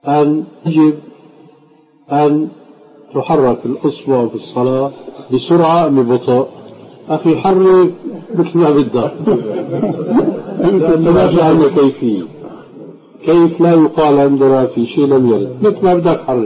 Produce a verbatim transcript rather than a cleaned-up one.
أن يجب أن تحرك الأصبع في الصلاة بسرعة أم ببطء؟ أخي حرك مثل ما بدك. أنت لا تعلم كيفية، كيف لا يقال عندنا في شيء لم يرد، مثل ما بدك حرك.